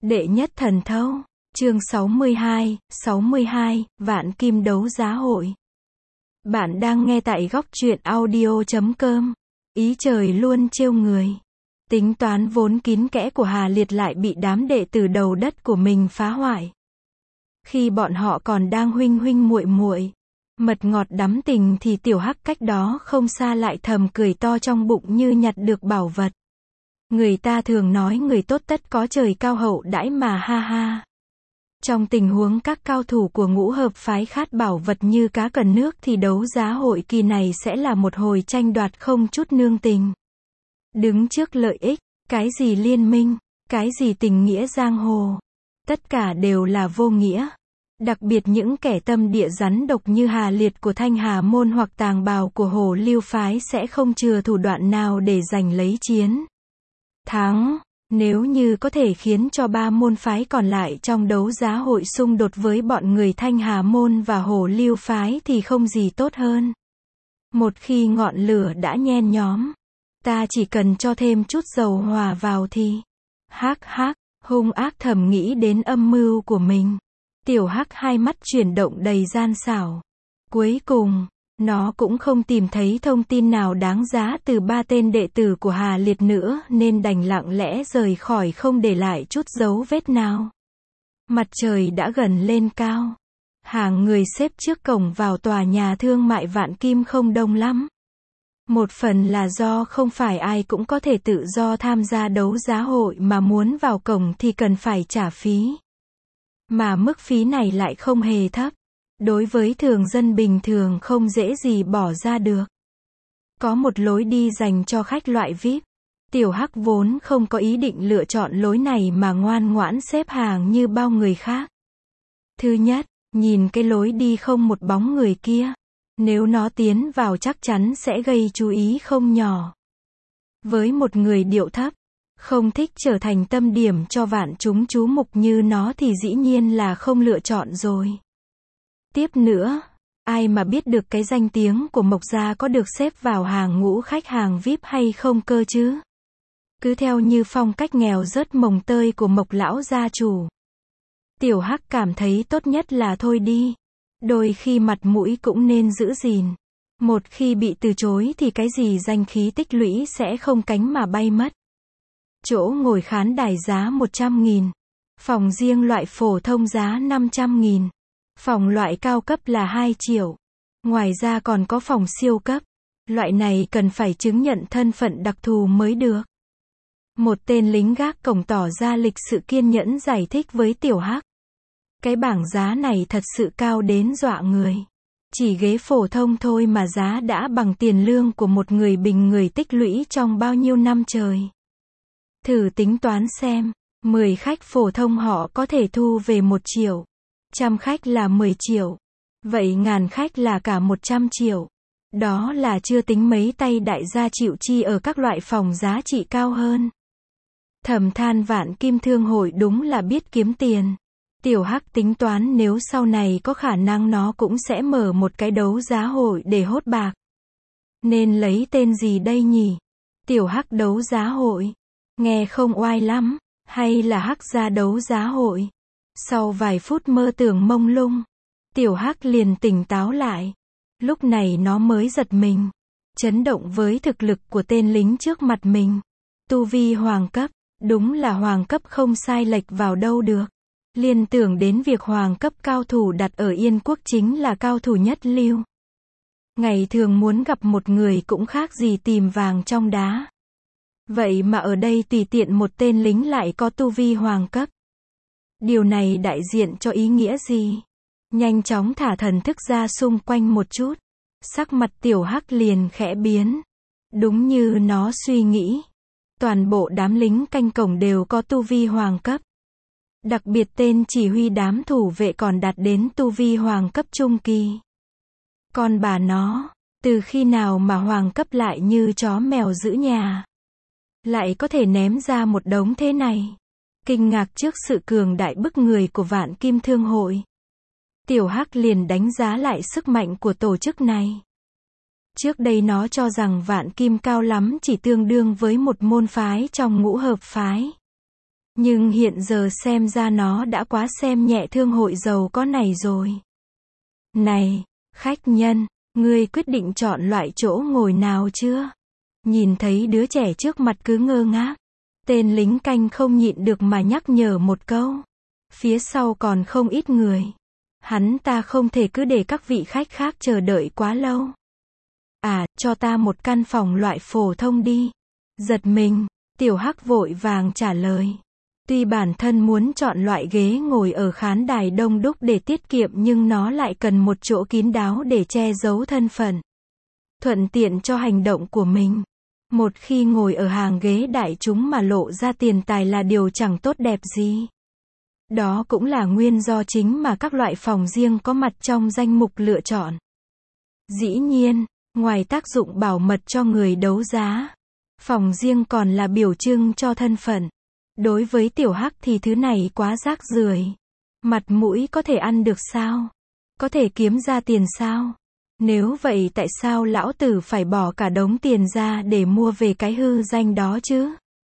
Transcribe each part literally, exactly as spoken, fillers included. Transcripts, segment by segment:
Đệ nhất thần thâu, chương sáu mươi hai, sáu mươi hai, Vạn Kim đấu giá hội. Bạn đang nghe tại góc truyện audio chấm com. Ý trời luôn trêu người. Tính toán vốn kín kẽ của Hà Liệt lại bị đám đệ tử đầu đất của mình phá hoại. Khi bọn họ còn đang huynh huynh muội muội, mật ngọt đắm tình thì tiểu hắc cách đó không xa lại thầm cười to trong bụng như nhặt được bảo vật. Người ta thường nói người tốt tất có trời cao hậu đãi mà ha ha. Trong tình huống các cao thủ của ngũ hợp phái khát bảo vật như cá cần nước thì đấu giá hội kỳ này sẽ là một hồi tranh đoạt không chút nương tình. Đứng trước lợi ích, cái gì liên minh, cái gì tình nghĩa giang hồ, tất cả đều là vô nghĩa. Đặc biệt những kẻ tâm địa rắn độc như Hà Liệt của Thanh Hà môn hoặc Tàng Bào của Hồ Lưu phái sẽ không chừa thủ đoạn nào để giành lấy chiến thắng. Nếu như có thể khiến cho ba môn phái còn lại trong đấu giá hội xung đột với bọn người Thanh Hà môn và Hồ Lưu phái thì không gì tốt hơn. Một khi ngọn lửa đã nhen nhóm, ta chỉ cần cho thêm chút dầu hỏa vào thì hắc hắc, hung ác thầm nghĩ đến âm mưu của mình. Tiểu hắc hai mắt chuyển động đầy gian xảo. Cuối cùng, nó cũng không tìm thấy thông tin nào đáng giá từ ba tên đệ tử của Hà Liệt nữa nên đành lặng lẽ rời khỏi không để lại chút dấu vết nào. Mặt trời đã gần lên cao. Hàng người xếp trước cổng vào tòa nhà thương mại Vạn Kim không đông lắm. Một phần là do không phải ai cũng có thể tự do tham gia đấu giá hội mà muốn vào cổng thì cần phải trả phí. Mà mức phí này lại không hề thấp. Đối với thường dân bình thường không dễ gì bỏ ra được. Có một lối đi dành cho khách loại vi ai pi. Tiểu hắc vốn không có ý định lựa chọn lối này mà ngoan ngoãn xếp hàng như bao người khác. Thứ nhất, nhìn cái lối đi không một bóng người kia. Nếu nó tiến vào chắc chắn sẽ gây chú ý không nhỏ. Với một người điệu thấp, không thích trở thành tâm điểm cho vạn chúng chú mục như nó thì dĩ nhiên là không lựa chọn rồi. Tiếp nữa, ai mà biết được cái danh tiếng của Mộc Gia có được xếp vào hàng ngũ khách hàng vi ai pi hay không cơ chứ? Cứ theo như phong cách nghèo rớt mồng tơi của Mộc lão gia chủ. Tiểu hắc cảm thấy tốt nhất là thôi đi. Đôi khi mặt mũi cũng nên giữ gìn. Một khi bị từ chối thì cái gì danh khí tích lũy sẽ không cánh mà bay mất. Chỗ ngồi khán đài giá một trăm nghìn. Phòng riêng loại phổ thông giá năm trăm nghìn. Phòng loại cao cấp là hai triệu. Ngoài ra còn có phòng siêu cấp. Loại này cần phải chứng nhận thân phận đặc thù mới được. Một tên lính gác cổng tỏ ra lịch sự kiên nhẫn giải thích với tiểu hắc. Cái bảng giá này thật sự cao đến dọa người. Chỉ ghế phổ thông thôi mà giá đã bằng tiền lương của một người bình người tích lũy trong bao nhiêu năm trời. Thử tính toán xem, mười khách phổ thông họ có thể thu về một triệu. Trăm khách là mười triệu. Vậy ngàn khách là cả một trăm triệu. Đó là chưa tính mấy tay đại gia chịu chi ở các loại phòng giá trị cao hơn. Thầm than Vạn Kim thương hội đúng là biết kiếm tiền. Tiểu hắc tính toán nếu sau này có khả năng nó cũng sẽ mở một cái đấu giá hội để hốt bạc. Nên lấy tên gì đây nhỉ? Tiểu hắc đấu giá hội. Nghe không oai lắm. Hay là hắc gia đấu giá hội? Sau vài phút mơ tưởng mông lung, tiểu hắc liền tỉnh táo lại. Lúc này nó mới giật mình, chấn động với thực lực của tên lính trước mặt mình. Tu vi hoàng cấp, đúng là hoàng cấp không sai lệch vào đâu được. Liên tưởng đến việc hoàng cấp cao thủ đặt ở Yên Quốc chính là cao thủ nhất lưu. Ngày thường muốn gặp một người cũng khác gì tìm vàng trong đá. Vậy mà ở đây tùy tiện một tên lính lại có tu vi hoàng cấp. Điều này đại diện cho ý nghĩa gì? Nhanh chóng thả thần thức ra xung quanh một chút. Sắc mặt tiểu hắc liền khẽ biến. Đúng như nó suy nghĩ. Toàn bộ đám lính canh cổng đều có tu vi hoàng cấp. Đặc biệt tên chỉ huy đám thủ vệ còn đạt đến tu vi hoàng cấp trung kỳ. Còn bà nó, từ khi nào mà hoàng cấp lại như chó mèo giữ nhà? Lại có thể ném ra một đống thế này. Kinh ngạc trước sự cường đại bức người của Vạn Kim thương hội. Tiểu hắc liền đánh giá lại sức mạnh của tổ chức này. Trước đây nó cho rằng Vạn Kim cao lắm chỉ tương đương với một môn phái trong ngũ hợp phái. Nhưng hiện giờ xem ra nó đã quá xem nhẹ thương hội giàu có này rồi. Này, khách nhân, ngươi quyết định chọn loại chỗ ngồi nào chưa? Nhìn thấy đứa trẻ trước mặt cứ ngơ ngác. Tên lính canh không nhịn được mà nhắc nhở một câu. Phía sau còn không ít người. Hắn ta không thể cứ để các vị khách khác chờ đợi quá lâu. À, cho ta một căn phòng loại phổ thông đi. Giật mình, Tiểu Hắc vội vàng trả lời. Tuy bản thân muốn chọn loại ghế ngồi ở khán đài đông đúc để tiết kiệm nhưng nó lại cần một chỗ kín đáo để che giấu thân phận. Thuận tiện cho hành động của mình. Một khi ngồi ở hàng ghế đại chúng mà lộ ra tiền tài là điều chẳng tốt đẹp gì. Đó cũng là nguyên do chính mà các loại phòng riêng có mặt trong danh mục lựa chọn. Dĩ nhiên, ngoài tác dụng bảo mật cho người đấu giá, phòng riêng còn là biểu trưng cho thân phận. Đối với Tiểu Hắc thì thứ này quá rác rưởi. Mặt mũi có thể ăn được sao? Có thể kiếm ra tiền sao? Nếu vậy tại sao lão tử phải bỏ cả đống tiền ra để mua về cái hư danh đó chứ?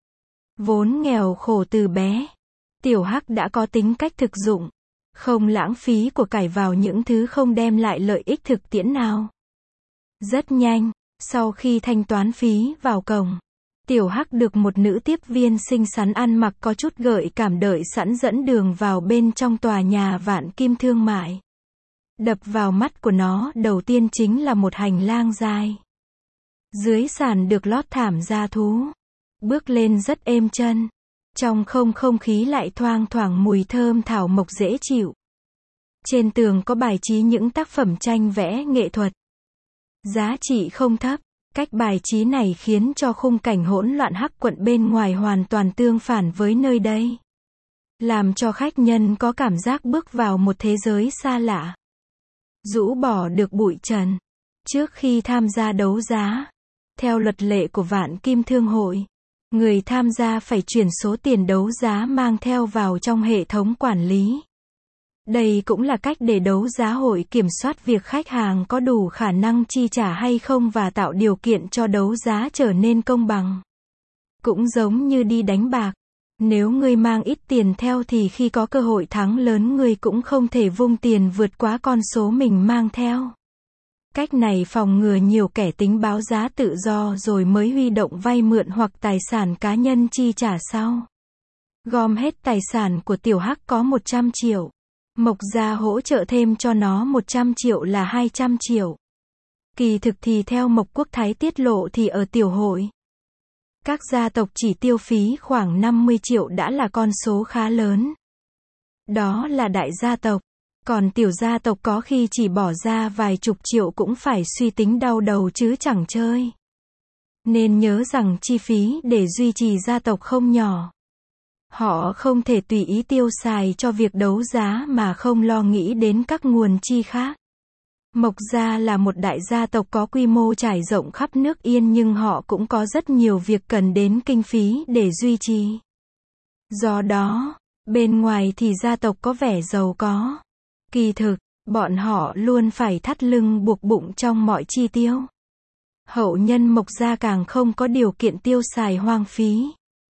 Vốn nghèo khổ từ bé, Tiểu Hắc đã có tính cách thực dụng, không lãng phí của cải vào những thứ không đem lại lợi ích thực tiễn nào. Rất nhanh, sau khi thanh toán phí vào cổng, Tiểu Hắc được một nữ tiếp viên xinh xắn ăn mặc có chút gợi cảm đợi sẵn dẫn đường vào bên trong tòa nhà Vạn Kim thương mại. Đập vào mắt của nó đầu tiên chính là một hành lang dài. Dưới sàn được lót thảm da thú. Bước lên rất êm chân. Trong không không khí lại thoang thoảng mùi thơm thảo mộc dễ chịu. Trên tường có bài trí những tác phẩm tranh vẽ nghệ thuật. Giá trị không thấp. Cách bài trí này khiến cho khung cảnh hỗn loạn Hắc quận bên ngoài hoàn toàn tương phản với nơi đây. Làm cho khách nhân có cảm giác bước vào một thế giới xa lạ. Rũ bỏ được bụi trần. Trước khi tham gia đấu giá, theo luật lệ của Vạn Kim Thương hội, người tham gia phải chuyển số tiền đấu giá mang theo vào trong hệ thống quản lý. Đây cũng là cách để đấu giá hội kiểm soát việc khách hàng có đủ khả năng chi trả hay không và tạo điều kiện cho đấu giá trở nên công bằng. Cũng giống như đi đánh bạc. Nếu ngươi mang ít tiền theo thì khi có cơ hội thắng lớn ngươi cũng không thể vung tiền vượt quá con số mình mang theo. Cách này phòng ngừa nhiều kẻ tính báo giá tự do rồi mới huy động vay mượn hoặc tài sản cá nhân chi trả sau. Gom hết tài sản của Tiểu Hắc có một trăm triệu. Mộc gia hỗ trợ thêm cho nó một trăm triệu là hai trăm triệu. Kỳ thực thì theo Mộc Quốc Thái tiết lộ thì ở tiểu hội, các gia tộc chỉ tiêu phí khoảng năm mươi triệu đã là con số khá lớn. Đó là đại gia tộc. Còn tiểu gia tộc có khi chỉ bỏ ra vài chục triệu cũng phải suy tính đau đầu chứ chẳng chơi. Nên nhớ rằng chi phí để duy trì gia tộc không nhỏ. Họ không thể tùy ý tiêu xài cho việc đấu giá mà không lo nghĩ đến các nguồn chi khác. Mộc gia là một đại gia tộc có quy mô trải rộng khắp nước Yên nhưng họ cũng có rất nhiều việc cần đến kinh phí để duy trì. Do đó, bên ngoài thì gia tộc có vẻ giàu có. Kỳ thực, bọn họ luôn phải thắt lưng buộc bụng trong mọi chi tiêu. Hậu nhân Mộc gia càng không có điều kiện tiêu xài hoang phí.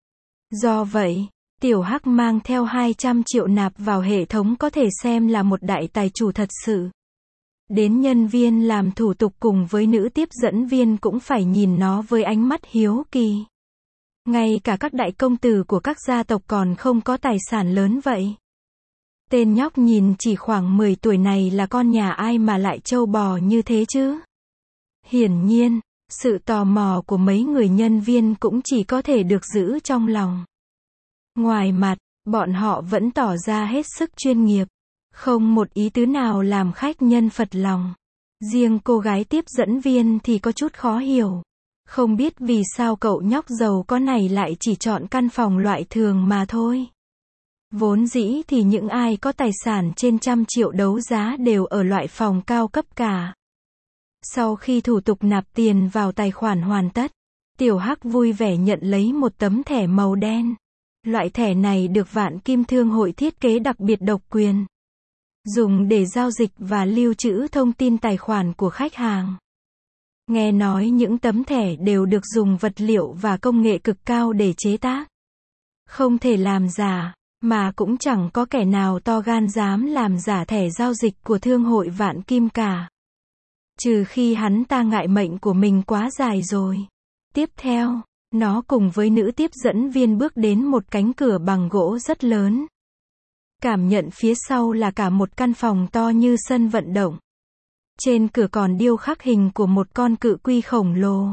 Do vậy, Tiểu Hắc mang theo hai trăm triệu nạp vào hệ thống có thể xem là một đại tài chủ thật sự. Đến nhân viên làm thủ tục cùng với nữ tiếp dẫn viên cũng phải nhìn nó với ánh mắt hiếu kỳ. Ngay cả các đại công tử của các gia tộc còn không có tài sản lớn vậy. Tên nhóc nhìn chỉ khoảng mười tuổi này là con nhà ai mà lại trâu bò như thế chứ? Hiển nhiên, sự tò mò của mấy người nhân viên cũng chỉ có thể được giữ trong lòng. Ngoài mặt, bọn họ vẫn tỏ ra hết sức chuyên nghiệp. Không một ý tứ nào làm khách nhân phật lòng. Riêng cô gái tiếp dẫn viên thì có chút khó hiểu. Không biết vì sao cậu nhóc giàu có này lại chỉ chọn căn phòng loại thường mà thôi. Vốn dĩ thì những ai có tài sản trên trăm triệu đấu giá đều ở loại phòng cao cấp cả. Sau khi thủ tục nạp tiền vào tài khoản hoàn tất, Tiểu Hắc vui vẻ nhận lấy một tấm thẻ màu đen. Loại thẻ này được Vạn Kim Thương hội thiết kế đặc biệt độc quyền. Dùng để giao dịch và lưu trữ thông tin tài khoản của khách hàng. Nghe nói những tấm thẻ đều được dùng vật liệu và công nghệ cực cao để chế tác. Không thể làm giả, mà cũng chẳng có kẻ nào to gan dám làm giả thẻ giao dịch của thương hội Vạn Kim cả. Trừ khi hắn ta ngại mệnh của mình quá dài rồi. Tiếp theo, nó cùng với nữ tiếp dẫn viên bước đến một cánh cửa bằng gỗ rất lớn. Cảm nhận phía sau là cả một căn phòng to như sân vận động. Trên cửa còn điêu khắc hình của một con cự quy khổng lồ.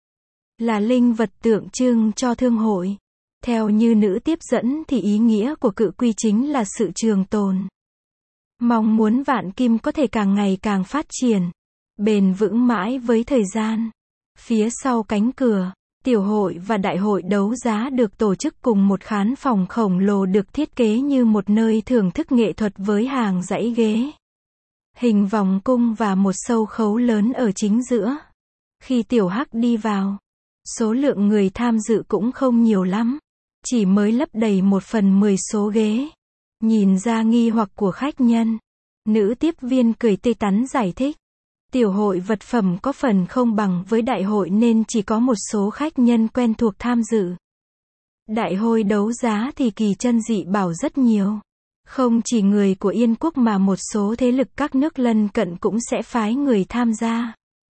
Là linh vật tượng trưng cho thương hội. Theo như nữ tiếp dẫn thì ý nghĩa của cự quy chính là sự trường tồn. Mong muốn Vạn Kim có thể càng ngày càng phát triển, bền vững mãi với thời gian. Phía sau cánh cửa, tiểu hội và đại hội đấu giá được tổ chức cùng một khán phòng khổng lồ được thiết kế như một nơi thưởng thức nghệ thuật với hàng dãy ghế, hình vòng cung và một sâu khấu lớn ở chính giữa. Khi Tiểu Hắc đi vào, số lượng người tham dự cũng không nhiều lắm, chỉ mới lấp đầy một phần mười số ghế. Nhìn ra nghi hoặc của khách nhân, nữ tiếp viên cười tươi tắn giải thích. Tiểu hội vật phẩm có phần không bằng với đại hội nên chỉ có một số khách nhân quen thuộc tham dự. Đại hội đấu giá thì kỳ chân dị bảo rất nhiều. Không chỉ người của Yên quốc mà một số thế lực các nước lân cận cũng sẽ phái người tham gia.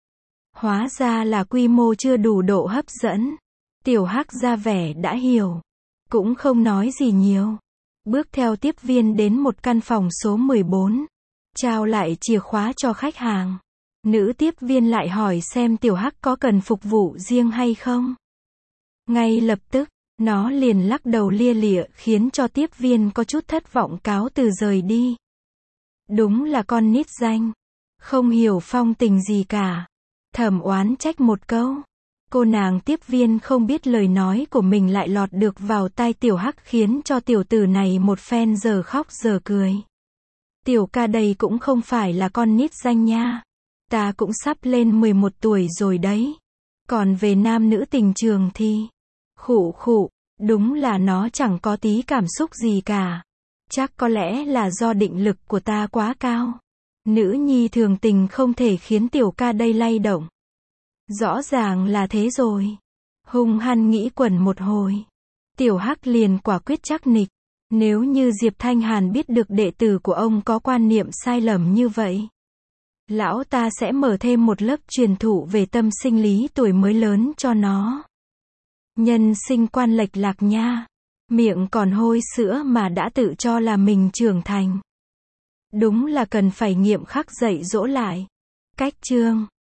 Hóa ra là quy mô chưa đủ độ hấp dẫn. Tiểu Hắc ra vẻ đã hiểu, cũng không nói gì nhiều. Bước theo tiếp viên đến một căn phòng số mười bốn. Trao lại chìa khóa cho khách hàng. Nữ tiếp viên lại hỏi xem Tiểu Hắc có cần phục vụ riêng hay không. Ngay lập tức, nó liền lắc đầu lia lịa khiến cho tiếp viên có chút thất vọng cáo từ rời đi. Đúng là con nít danh, không hiểu phong tình gì cả. Thẩm oán trách một câu. Cô nàng tiếp viên không biết lời nói của mình lại lọt được vào tai Tiểu Hắc khiến cho tiểu tử này một phen giờ khóc giờ cười. Tiểu ca đây cũng không phải là con nít danh nha. Ta cũng sắp lên mười một tuổi rồi đấy. Còn về nam nữ tình trường thì... Khụ khụ, đúng là nó chẳng có tí cảm xúc gì cả. Chắc có lẽ là do định lực của ta quá cao. Nữ nhi thường tình không thể khiến tiểu ca đây lay động. Rõ ràng là thế rồi. Hung hăng nghĩ quẩn một hồi. Tiểu Hắc liền quả quyết chắc nịch. Nếu như Diệp Thanh Hàn biết được đệ tử của ông có quan niệm sai lầm như vậy, lão ta sẽ mở thêm một lớp truyền thụ về tâm sinh lý tuổi mới lớn cho nó. Nhân sinh quan lệch lạc nha. Miệng còn hôi sữa mà đã tự cho là mình trưởng thành. Đúng là cần phải nghiêm khắc dạy dỗ lại. Cách chương